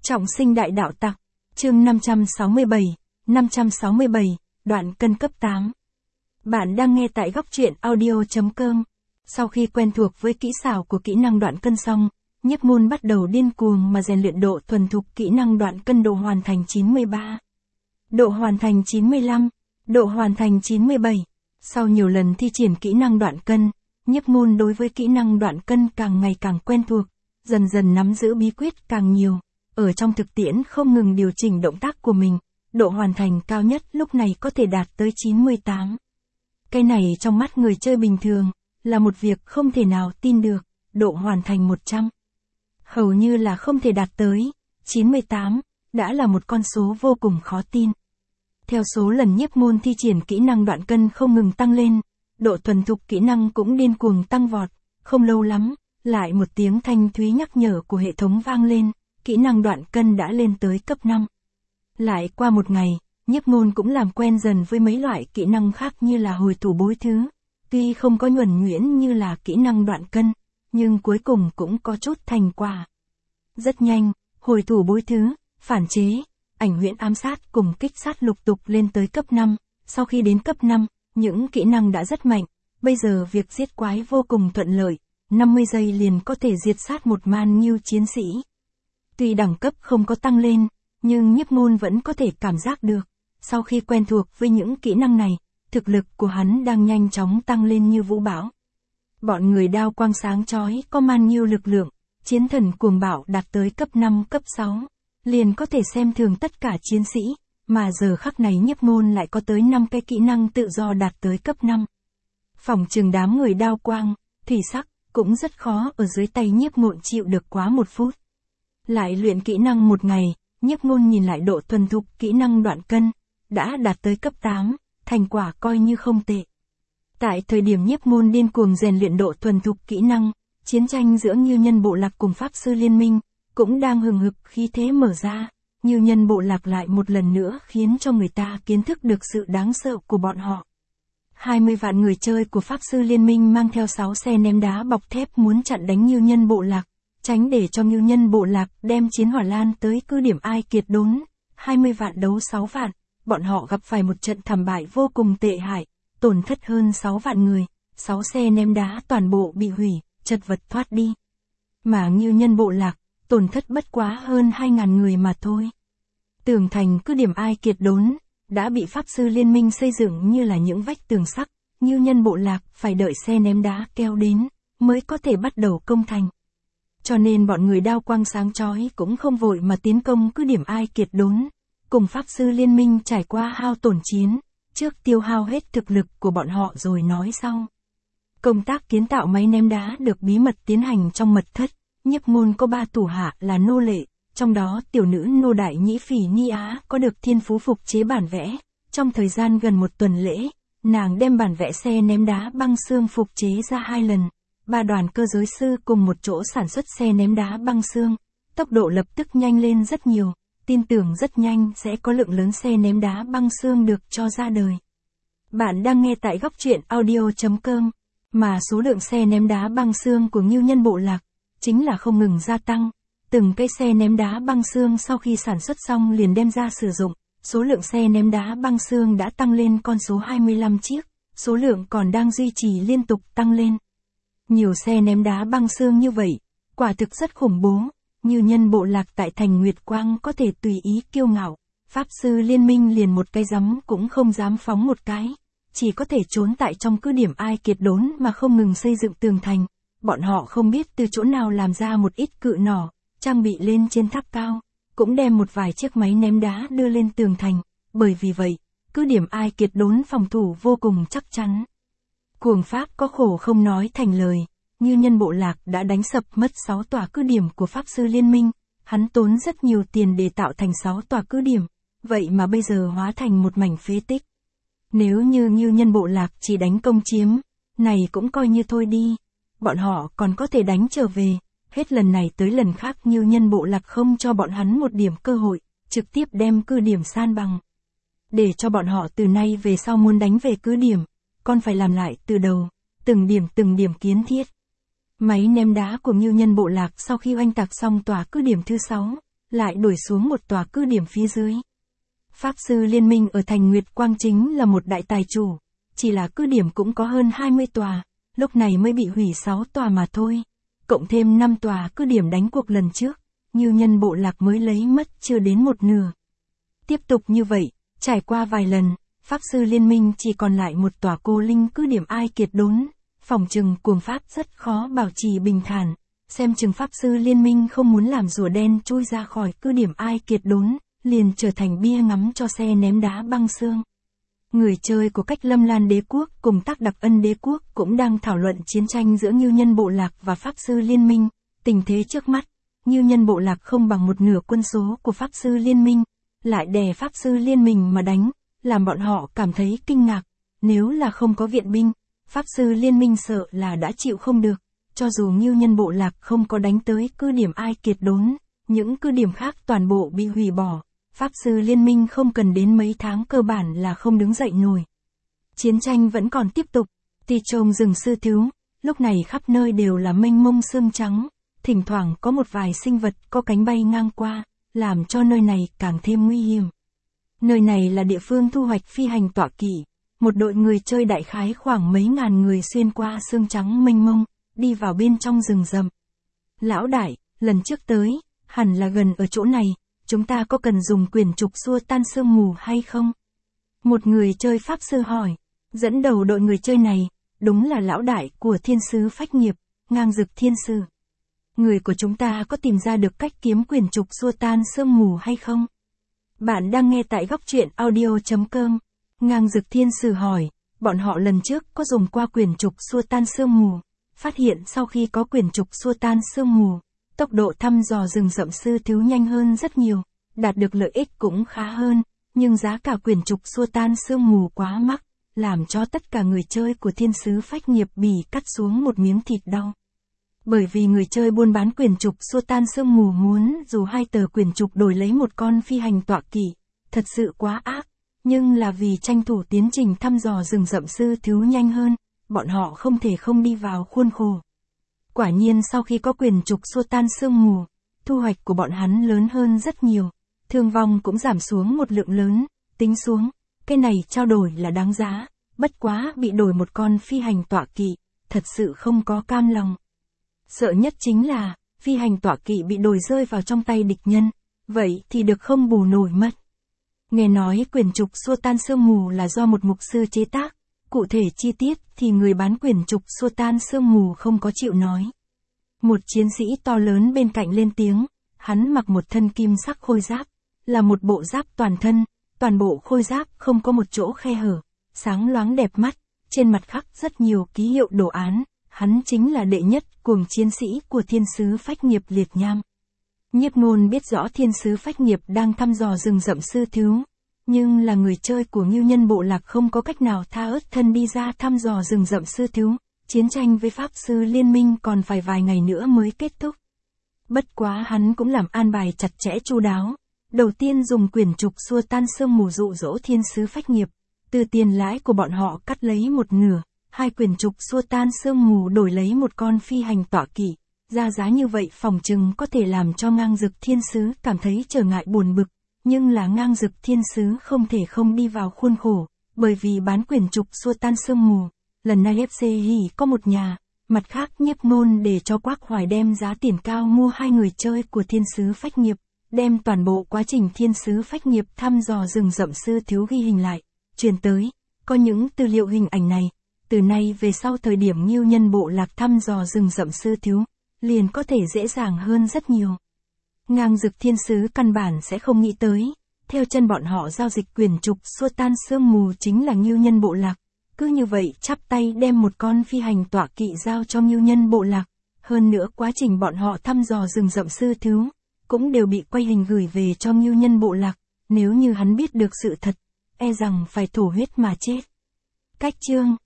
Trọng sinh đại đạo tặc, chương 567, đoạn cân cấp 8. Bạn đang nghe tại góc truyện audio.com. Sau khi quen thuộc với kỹ xảo của kỹ năng đoạn cân xong, Nhiếp Môn bắt đầu điên cuồng mà rèn luyện độ thuần thục kỹ năng đoạn cân độ hoàn thành 93. Độ hoàn thành 95, độ hoàn thành 97. Sau nhiều lần thi triển kỹ năng đoạn cân, Nhiếp Môn đối với kỹ năng đoạn cân càng ngày càng quen thuộc, dần dần nắm giữ bí quyết càng nhiều. Ở trong thực tiễn không ngừng điều chỉnh động tác của mình, độ hoàn thành cao nhất lúc này có thể đạt tới 98. Cái này trong mắt người chơi bình thường, là một việc không thể nào tin được, độ hoàn thành 100. Hầu như là không thể đạt tới, 98, đã là một con số vô cùng khó tin. Theo số lần Nhiếp Môn thi triển kỹ năng đoạn cân không ngừng tăng lên, độ thuần thục kỹ năng cũng điên cuồng tăng vọt, không lâu lắm, lại một tiếng thanh thúy nhắc nhở của hệ thống vang lên. Kỹ năng đoạn cân đã lên tới cấp 5. Lại qua một ngày, Nhiếp Môn cũng làm quen dần với mấy loại kỹ năng khác như là hồi thủ bối thứ. Tuy không có nhuần nhuyễn như là kỹ năng đoạn cân, nhưng cuối cùng cũng có chút thành quả. Rất nhanh, hồi thủ bối thứ, phản chế, ảnh huyễn ám sát cùng kích sát lục tục lên tới cấp 5. Sau khi đến cấp 5, những kỹ năng đã rất mạnh, bây giờ việc giết quái vô cùng thuận lợi, 50 giây liền có thể diệt sát một man nghiêu chiến sĩ. Tuy đẳng cấp không có tăng lên, nhưng Nhiếp Môn vẫn có thể cảm giác được, sau khi quen thuộc với những kỹ năng này, thực lực của hắn đang nhanh chóng tăng lên như vũ bão. Bọn người đao quang sáng chói có man nghiêu lực lượng, chiến thần cuồng bạo đạt tới cấp 5 cấp 6, liền có thể xem thường tất cả chiến sĩ, mà giờ khắc này Nhiếp Môn lại có tới 5 cái kỹ năng tự do đạt tới cấp 5. Phỏng chừng đám người đao quang, thủy sắc, cũng rất khó ở dưới tay Nhiếp Môn chịu được quá 1 phút. Lại luyện kỹ năng một ngày, Nhiếp Môn nhìn lại độ thuần thục kỹ năng đoạn cân, đã đạt tới cấp 8, thành quả coi như không tệ. Tại thời điểm Nhiếp Môn điên cuồng rèn luyện độ thuần thục kỹ năng, chiến tranh giữa Ngưu Nhân Bộ Lạc cùng Pháp Sư Liên Minh, cũng đang hừng hực khí thế mở ra, Ngưu Nhân Bộ Lạc lại một lần nữa khiến cho người ta kiến thức được sự đáng sợ của bọn họ. 20 vạn người chơi của Pháp Sư Liên Minh mang theo 6 xe ném đá bọc thép muốn chặn đánh Ngưu Nhân Bộ Lạc. Tránh để cho Ngưu Nhân Bộ Lạc đem chiến hỏa lan tới cứ điểm Ai Kiệt đốn, 20 vạn đấu 6 vạn, bọn họ gặp phải một trận thảm bại vô cùng tệ hại, tổn thất hơn 6 vạn người, 6 xe ném đá toàn bộ bị hủy, chật vật thoát đi. Mà Ngưu Nhân Bộ Lạc, tổn thất bất quá hơn 2.000 người mà thôi. Tường thành cứ điểm Ai Kiệt đốn, đã bị Pháp Sư Liên Minh xây dựng như là những vách tường sắt, Ngưu Nhân Bộ Lạc phải đợi xe ném đá kéo đến, mới có thể bắt đầu công thành. Cho nên bọn người đao quang sáng chói cũng không vội mà tiến công cứ điểm Ai Kiệt đốn, cùng Pháp Sư Liên Minh trải qua hao tổn chiến, trước tiêu hao hết thực lực của bọn họ rồi nói sau. Công tác kiến tạo máy ném đá được bí mật tiến hành trong mật thất, Nhiếp Môn có 3 thủ hạ là nô lệ, trong đó tiểu nữ nô đại nhĩ phỉ Ni Á có được thiên phú phục chế bản vẽ, trong thời gian gần 1 tuần lễ, nàng đem bản vẽ xe ném đá băng xương phục chế ra 2 lần. 3 đoàn cơ giới sư cùng một chỗ sản xuất xe ném đá băng xương, tốc độ lập tức nhanh lên rất nhiều, tin tưởng rất nhanh sẽ có lượng lớn xe ném đá băng xương được cho ra đời. Bạn đang nghe tại góc truyện audio.com, mà số lượng xe ném đá băng xương của Ngưu Nhân Bộ Lạc, chính là không ngừng gia tăng, từng cây xe ném đá băng xương sau khi sản xuất xong liền đem ra sử dụng, số lượng xe ném đá băng xương đã tăng lên con số 25 chiếc, số lượng còn đang duy trì liên tục tăng lên. Nhiều xe ném đá băng xương như vậy, quả thực rất khủng bố, Ngưu Nhân Bộ Lạc tại thành Nguyệt Quang có thể tùy ý kiêu ngạo, Pháp Sư Liên Minh liền một cái giấm cũng không dám phóng một cái, chỉ có thể trốn tại trong cứ điểm Ai Kiệt đốn mà không ngừng xây dựng tường thành, bọn họ không biết từ chỗ nào làm ra một ít cự nỏ, trang bị lên trên tháp cao, cũng đem một vài chiếc máy ném đá đưa lên tường thành, bởi vì vậy, cứ điểm Ai Kiệt đốn phòng thủ vô cùng chắc chắn. Cuồng Pháp có khổ không nói thành lời, Ngưu Nhân Bộ Lạc đã đánh sập mất 6 tòa cứ điểm của Pháp Sư Liên Minh, hắn tốn rất nhiều tiền để tạo thành 6 tòa cứ điểm, vậy mà bây giờ hóa thành một mảnh phế tích. Nếu như Ngưu Nhân Bộ Lạc chỉ đánh công chiếm, này cũng coi như thôi đi, bọn họ còn có thể đánh trở về, hết lần này tới lần khác Ngưu Nhân Bộ Lạc không cho bọn hắn một điểm cơ hội, trực tiếp đem cứ điểm san bằng. Để cho bọn họ từ nay về sau muốn đánh về cứ điểm, còn phải làm lại từ đầu, từng điểm kiến thiết. Máy ném đá của Ngưu Nhân Bộ Lạc sau khi oanh tạc xong tòa cứ điểm thứ 6, lại đuổi xuống một tòa cứ điểm phía dưới. Pháp sư liên minh ở thành Nguyệt Quang chính là một đại tài chủ, chỉ là cứ điểm cũng có hơn 20 tòa, lúc này mới bị hủy 6 tòa mà thôi. Cộng thêm 5 tòa cứ điểm đánh cuộc lần trước, Ngưu Nhân bộ lạc mới lấy mất chưa đến một nửa. Tiếp tục như vậy, trải qua vài lần, Pháp sư liên minh chỉ còn lại một tòa cô linh cứ điểm Ai Kiệt Đốn, phỏng chừng cuồng pháp rất khó bảo trì bình thản, xem chừng Pháp sư liên minh không muốn làm rùa đen chui ra khỏi cứ điểm Ai Kiệt Đốn, liền trở thành bia ngắm cho xe ném đá băng xương. Người chơi của Cách Lâm Lan đế quốc cùng Tác Đặc Ân đế quốc cũng đang thảo luận chiến tranh giữa Ngưu Nhân bộ lạc và Pháp sư liên minh, tình thế trước mắt, Ngưu Nhân bộ lạc không bằng một nửa quân số của Pháp sư liên minh, lại đè Pháp sư liên minh mà đánh, làm bọn họ cảm thấy kinh ngạc, nếu là không có viện binh, Pháp sư liên minh sợ là đã chịu không được, cho dù Ngưu Nhân bộ lạc không có đánh tới cứ điểm Ai Kiệt Đốn, những cứ điểm khác toàn bộ bị hủy bỏ. Pháp sư liên minh không cần đến mấy tháng cơ bản là không đứng dậy nổi. Chiến tranh vẫn còn tiếp tục, Ti Trông rừng sư thiếu, lúc này khắp nơi đều là mênh mông sương trắng, thỉnh thoảng có một vài sinh vật có cánh bay ngang qua, làm cho nơi này càng thêm nguy hiểm. Nơi này là địa phương thu hoạch phi hành tọa kỵ, một đội người chơi đại khái khoảng mấy ngàn người xuyên qua sương trắng mênh mông, đi vào bên trong rừng rậm. Lão đại, lần trước tới, hẳn là gần ở chỗ này. Chúng ta có cần dùng quyền trục xua tan sương mù hay không? Một người chơi pháp sư hỏi. Dẫn đầu đội người chơi này, đúng là lão đại của thiên sứ phách nghiệp, Ngang Dực Thiên Sử. Người của chúng ta có tìm ra được cách kiếm quyền trục xua tan sương mù hay không? Bạn đang nghe tại góc truyện audio.com. Ngang Dực Thiên Sử hỏi, bọn họ lần trước có dùng qua quyền trục xua tan sương mù, phát hiện sau khi có quyền trục xua tan sương mù, tốc độ thăm dò rừng rậm sư thiếu nhanh hơn rất nhiều, đạt được lợi ích cũng khá hơn, nhưng giá cả quyền trục xua tan sương mù quá mắc, làm cho tất cả người chơi của thiên sứ phách nghiệp bị cắt xuống một miếng thịt đau. Bởi vì người chơi buôn bán quyền trục xua tan sương mù muốn dù 2 tờ quyền trục đổi lấy một con phi hành tọa kỵ, thật sự quá ác, nhưng là vì tranh thủ tiến trình thăm dò rừng rậm sư thiếu nhanh hơn, bọn họ không thể không đi vào khuôn khổ. Quả nhiên sau khi có quyền trục xua tan sương mù, thu hoạch của bọn hắn lớn hơn rất nhiều, thương vong cũng giảm xuống một lượng lớn, tính xuống, cái này trao đổi là đáng giá, bất quá bị đổi một con phi hành tọa kỵ, thật sự không có cam lòng. Sợ nhất chính là, phi hành tọa kỵ bị đổi rơi vào trong tay địch nhân, vậy thì được không bù nổi mất. Nghe nói quyền trục xua tan sương mù là do một mục sư chế tác, cụ thể chi tiết thì người bán quyền trục xua tan sương mù không có chịu nói. Một chiến sĩ to lớn bên cạnh lên tiếng, hắn mặc một thân kim sắc khôi giáp, là một bộ giáp toàn thân, toàn bộ khôi giáp không có một chỗ khe hở, sáng loáng đẹp mắt, trên mặt khắc rất nhiều ký hiệu đồ án, hắn chính là đệ nhất cuồng chiến sĩ của thiên sứ phách nghiệp Liệt Nham. Nhiếp Ngôn biết rõ thiên sứ phách nghiệp đang thăm dò rừng rậm sư thiếu, nhưng là người chơi của Ngưu Nhân bộ lạc không có cách nào tha ớt thân đi ra thăm dò rừng rậm sư thiếu, chiến tranh với Pháp sư liên minh còn phải vài ngày nữa mới kết thúc. Bất quá hắn cũng làm an bài chặt chẽ chu đáo, đầu tiên dùng quyền trục xua tan sương mù dụ dỗ thiên sứ phách nghiệp, từ tiền lãi của bọn họ cắt lấy một nửa, 2 quyền trục xua tan sương mù đổi lấy một con phi hành tọa kỵ, ra giá như vậy phòng chừng có thể làm cho Ngang Dực Thiên Sứ cảm thấy trở ngại buồn bực, nhưng là Ngang Dực Thiên Sứ không thể không đi vào khuôn khổ, bởi vì bán quyền trục xua tan sương mù, lần này FCI có một nhà, mặt khác Nhiếp Ngôn để cho Quác Hoài đem giá tiền cao mua 2 người chơi của thiên sứ phách nghiệp, đem toàn bộ quá trình thiên sứ phách nghiệp thăm dò rừng rậm sư thiếu ghi hình lại, truyền tới, có những tư liệu hình ảnh này, từ nay về sau thời điểm Ngưu Nhân bộ lạc thăm dò rừng rậm sư thiếu, liền có thể dễ dàng hơn rất nhiều. Ngang Dực Thiên Sứ căn bản sẽ không nghĩ tới, theo chân bọn họ giao dịch quyền trục xua tan sương mù chính là Ngưu Nhân bộ lạc, cứ như vậy chắp tay đem một con phi hành tọa kỵ giao cho Ngưu Nhân bộ lạc, hơn nữa quá trình bọn họ thăm dò rừng rậm sư thiếu, cũng đều bị quay hình gửi về cho Ngưu Nhân bộ lạc, nếu như hắn biết được sự thật, e rằng phải thổ huyết mà chết. Cách chương